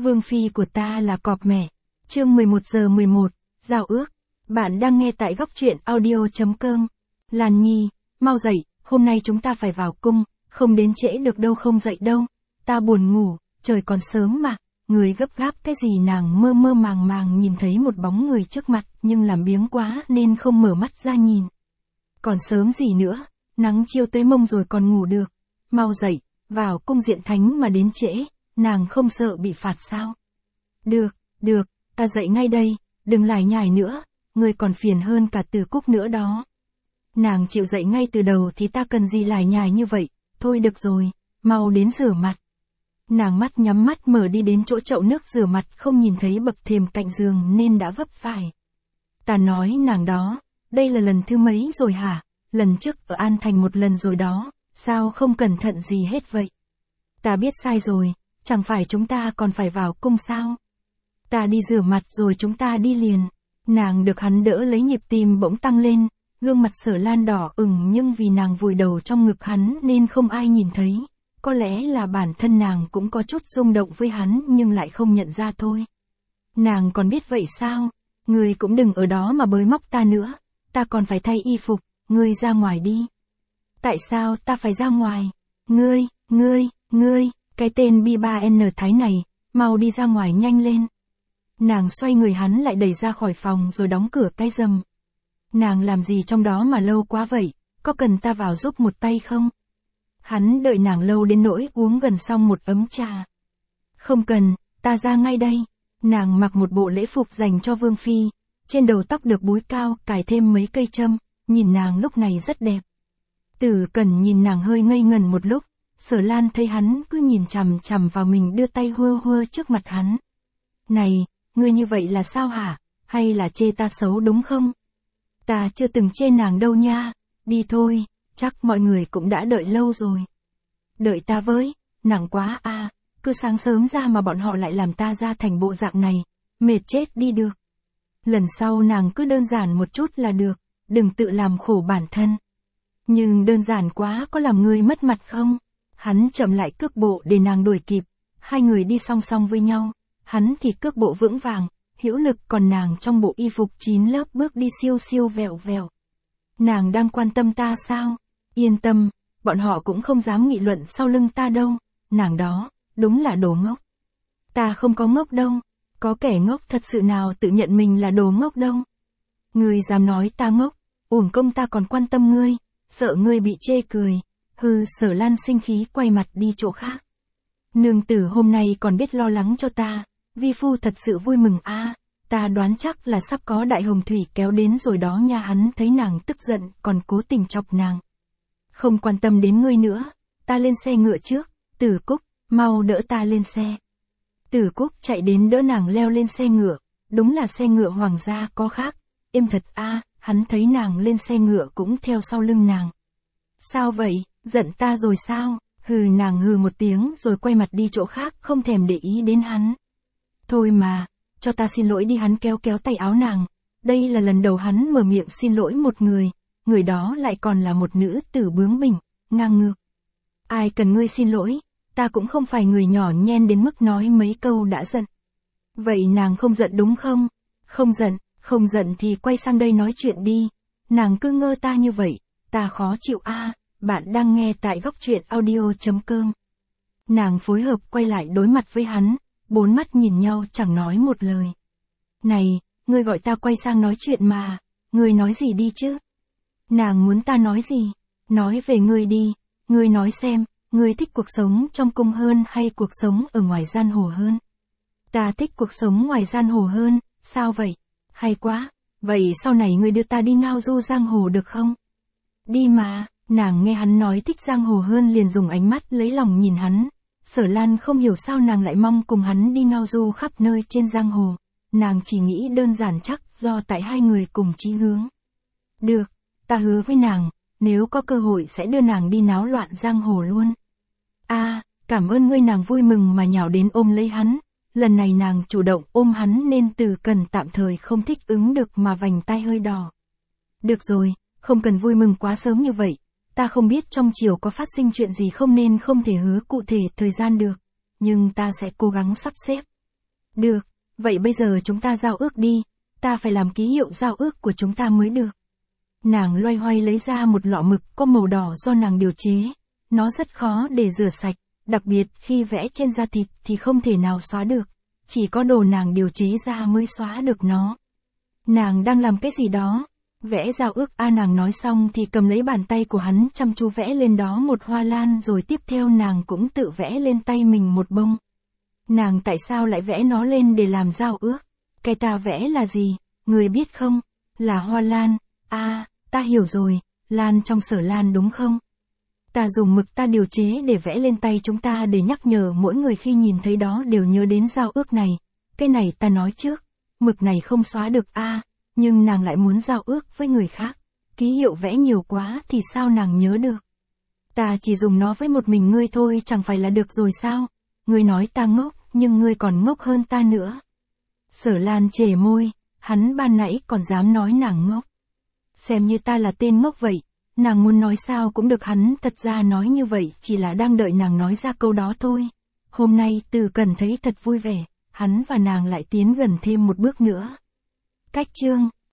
Vương phi của ta là cọp mẹ. Chương 11:11, giao ước. Bạn đang nghe tại góc truyện audio.com. Lan Nhi, mau dậy, hôm nay chúng ta phải vào cung, không đến trễ được đâu, không dậy đâu. Ta buồn ngủ, trời còn sớm mà. Người gấp gáp cái gì? Nàng mơ mơ màng màng nhìn thấy một bóng người trước mặt, nhưng làm biếng quá nên không mở mắt ra nhìn. Còn sớm gì nữa, nắng chiều tới mông rồi còn ngủ được. Mau dậy, vào cung Diện Thánh mà đến trễ, nàng không sợ bị phạt sao? Được, ta dậy ngay đây, đừng lải nhải nữa, ngươi còn phiền hơn cả Từ Cúc nữa đó. Nàng chịu dậy ngay từ đầu thì ta cần gì lải nhải như vậy, thôi được rồi, mau đến rửa mặt. Nàng mắt nhắm mắt mở đi đến chỗ chậu nước rửa mặt, không nhìn thấy bậc thềm cạnh giường nên đã vấp phải. Ta nói nàng đó, đây là lần thứ mấy rồi hả? Lần trước ở An Thành một lần rồi đó, sao không cẩn thận gì hết vậy? Ta biết sai rồi, chẳng phải chúng ta còn phải vào cung sao? Ta đi rửa mặt rồi chúng ta đi liền. Nàng được hắn đỡ lấy, nhịp tim bỗng tăng lên, gương mặt Sở Lan đỏ ửng, nhưng vì nàng vùi đầu trong ngực hắn nên không ai nhìn thấy. Có lẽ là bản thân nàng cũng có chút rung động với hắn nhưng lại không nhận ra thôi. Nàng còn biết vậy sao? Ngươi cũng đừng ở đó mà bới móc ta nữa, ta còn phải thay y phục, ngươi ra ngoài đi. Tại sao ta phải ra ngoài? Ngươi, cái tên B3N Thái này, mau đi ra ngoài nhanh lên. Nàng xoay người, hắn lại đẩy ra khỏi phòng rồi đóng cửa cái rầm. Nàng làm gì trong đó mà lâu quá vậy, có cần ta vào giúp một tay không? Hắn đợi nàng lâu đến nỗi uống gần xong một ấm trà. Không cần, ta ra ngay đây. Nàng mặc một bộ lễ phục dành cho vương phi, trên đầu tóc được búi cao, cài thêm mấy cây châm, nhìn nàng lúc này rất đẹp. Tử Cẩn nhìn nàng hơi ngây ngần một lúc, Sở Lan thấy hắn cứ nhìn chằm chằm vào mình, đưa tay hơ hơ trước mặt hắn. Này, ngươi như vậy là sao hả? Hay là chê ta xấu đúng không? Ta chưa từng chê nàng đâu nha, đi thôi, chắc mọi người cũng đã đợi lâu rồi. Đợi ta với, nặng quá à, cứ sáng sớm ra mà bọn họ lại làm ta ra thành bộ dạng này, mệt chết đi được. Lần sau nàng cứ đơn giản một chút là được, đừng tự làm khổ bản thân. Nhưng đơn giản quá có làm ngươi mất mặt không? Hắn chậm lại cước bộ để nàng đuổi kịp, hai người đi song song với nhau, hắn thì cước bộ vững vàng, hữu lực, còn nàng trong bộ y phục 9 lớp bước đi siêu siêu vẹo vẹo. Nàng đang quan tâm ta sao? Yên tâm, bọn họ cũng không dám nghị luận sau lưng ta đâu, nàng đó, đúng là đồ ngốc. Ta không có ngốc đâu, có kẻ ngốc thật sự nào tự nhận mình là đồ ngốc đâu. Ngươi dám nói ta ngốc, uổng công ta còn quan tâm ngươi, sợ ngươi bị chê cười. Hừ, Sở Lan sinh khí quay mặt đi chỗ khác. Nương tử hôm nay còn biết lo lắng cho ta, vi phu thật sự vui mừng a. Ta đoán chắc là sắp có đại hồng thủy kéo đến rồi đó nha. Hắn thấy nàng tức giận còn cố tình chọc nàng. Không quan tâm đến ngươi nữa, ta lên xe ngựa trước. Tử Cúc, mau đỡ ta lên xe. Tử Cúc chạy đến đỡ nàng leo lên xe ngựa, đúng là xe ngựa hoàng gia có khác, êm thật a. Hắn thấy nàng lên xe ngựa cũng theo sau lưng nàng. Sao vậy, giận ta rồi sao? Hừ, nàng hừ một tiếng rồi quay mặt đi chỗ khác, không thèm để ý đến hắn. Thôi mà, cho ta xin lỗi đi. Hắn kéo kéo tay áo nàng. Đây là lần đầu hắn mở miệng xin lỗi một người đó lại còn là một nữ tử bướng bỉnh, ngang ngược. Ai cần ngươi xin lỗi, ta cũng không phải người nhỏ nhen đến mức nói mấy câu đã giận. Vậy nàng không giận đúng không? Không giận thì quay sang đây nói chuyện đi. Nàng cứ ngơ ta như vậy, ta khó chịu a. Bạn đang nghe tại góc truyện audio.com. Nàng phối hợp quay lại đối mặt với hắn, bốn mắt nhìn nhau chẳng nói một lời. Này, ngươi gọi ta quay sang nói chuyện mà, ngươi nói gì đi chứ? Nàng muốn ta nói gì? Nói về ngươi đi, ngươi nói xem, ngươi thích cuộc sống trong cung hơn hay cuộc sống ở ngoài giang hồ hơn? Ta thích cuộc sống ngoài giang hồ hơn, sao vậy? Hay quá, vậy sau này ngươi đưa ta đi ngao du giang hồ được không? Đi mà. Nàng nghe hắn nói thích giang hồ hơn liền dùng ánh mắt lấy lòng nhìn hắn. Sở Lan không hiểu sao nàng lại mong cùng hắn đi ngao du khắp nơi trên giang hồ. Nàng chỉ nghĩ đơn giản chắc do tại hai người cùng chí hướng. Được, ta hứa với nàng, nếu có cơ hội sẽ đưa nàng đi náo loạn giang hồ luôn. Cảm ơn ngươi. Nàng vui mừng mà nhào đến ôm lấy hắn. Lần này nàng chủ động ôm hắn nên Từ Cẩn tạm thời không thích ứng được mà vành tai hơi đỏ. Được rồi, không cần vui mừng quá sớm như vậy. Ta không biết trong chiều có phát sinh chuyện gì không nên không thể hứa cụ thể thời gian được, nhưng ta sẽ cố gắng sắp xếp. Được, vậy bây giờ chúng ta giao ước đi, ta phải làm ký hiệu giao ước của chúng ta mới được. Nàng loay hoay lấy ra một lọ mực có màu đỏ do nàng điều chế. Nó rất khó để rửa sạch, đặc biệt khi vẽ trên da thịt thì không thể nào xóa được. Chỉ có đồ nàng điều chế ra mới xóa được nó. Nàng đang làm cái gì đó? Vẽ giao ước nàng nói xong thì cầm lấy bàn tay của hắn chăm chú vẽ lên đó một hoa lan rồi tiếp theo nàng cũng tự vẽ lên tay mình một bông. Nàng tại sao lại vẽ nó lên để làm giao ước? Cái ta vẽ là gì? Người biết không? Là hoa lan. Ta hiểu rồi, lan trong Sở Lan đúng không? Ta dùng mực ta điều chế để vẽ lên tay chúng ta để nhắc nhở mỗi người khi nhìn thấy đó đều nhớ đến giao ước này. Cái này ta nói trước, mực này không xóa được nhưng nàng lại muốn giao ước với người khác. Ký hiệu vẽ nhiều quá thì sao nàng nhớ được? Ta chỉ dùng nó với một mình ngươi thôi chẳng phải là được rồi sao? Ngươi nói ta ngốc, nhưng ngươi còn ngốc hơn ta nữa. Sở Lan chề môi, hắn ban nãy còn dám nói nàng ngốc. Xem như ta là tên ngốc vậy, nàng muốn nói sao cũng được, hắn thật ra nói như vậy chỉ là đang đợi nàng nói ra câu đó thôi. Hôm nay Từ Cần thấy thật vui vẻ, hắn và nàng lại tiến gần thêm một bước nữa. Cách chương